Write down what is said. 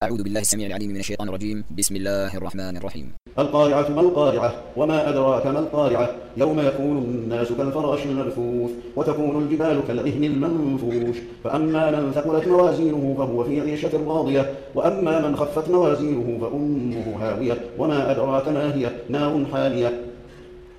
أعوذ بالله السميع العليم من الشيطان الرجيم. بسم الله الرحمن الرحيم. القارعة ما القارعة وما أدراك ما القارعة يوم يكون الناس كالفراش المبثوث وتكون الجبال كالعهن المنفوش فأما من ثقلت موازينه فهو في عيشة راضية وأما من خفت موازينه فأمه هاوية وما أدراك ما هي نار حامية